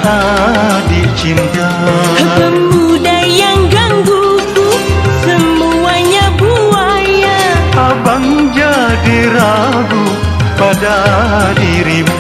adik cinta. Pemuda yang gangguku semuanya buaya. Abang jadi ragu pada dirimu.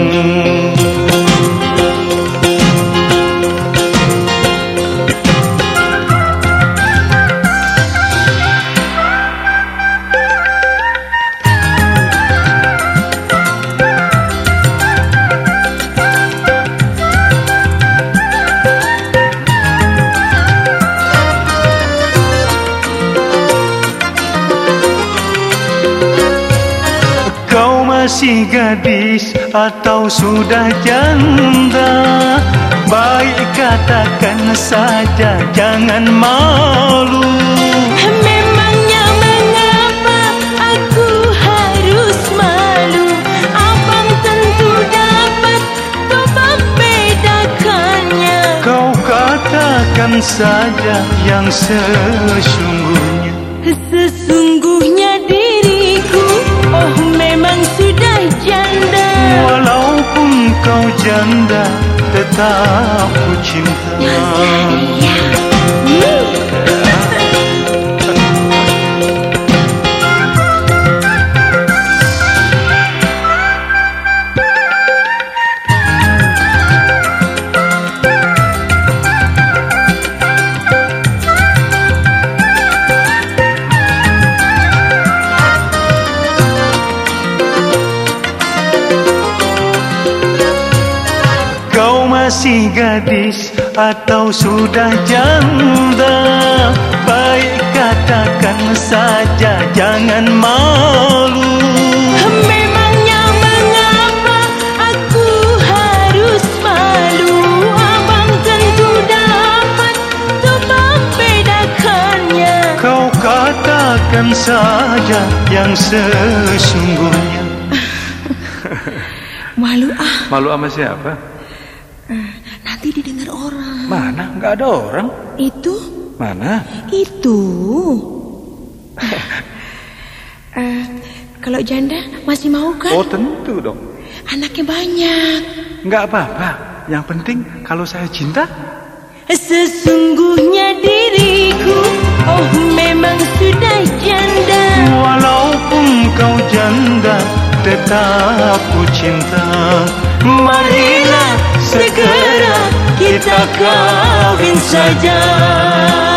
Masih gadis atau sudah janda? Baik katakan saja, jangan malu. Memangnya mengapa aku harus malu? Abang tentu dapat membedakannya. Kau katakan saja yang sesungguhnya. Sesungguhnya diriku, oh memang sudah janda. Walaupun kau janda, tetap ku cinta. Kau masih gadis atau sudah janda? Baik katakan saja, jangan malu. Memangnya mengapa aku harus malu? Abang tentu dapat untuk membedakannya. Kau katakan saja yang sesungguhnya. Malu ah. Malu sama siapa? Nanti didengar orang. Mana? Nggak ada orang. Itu? Mana? Itu. Kalau janda masih mau kan? Oh tentu dong. Anaknya banyak. Nggak apa-apa. Yang penting kalau saya cinta. Sesungguhnya diriku, oh memang sudah janda. Walaupun kau janda, tetap ku cinta. Marilah segera kita kawin saja.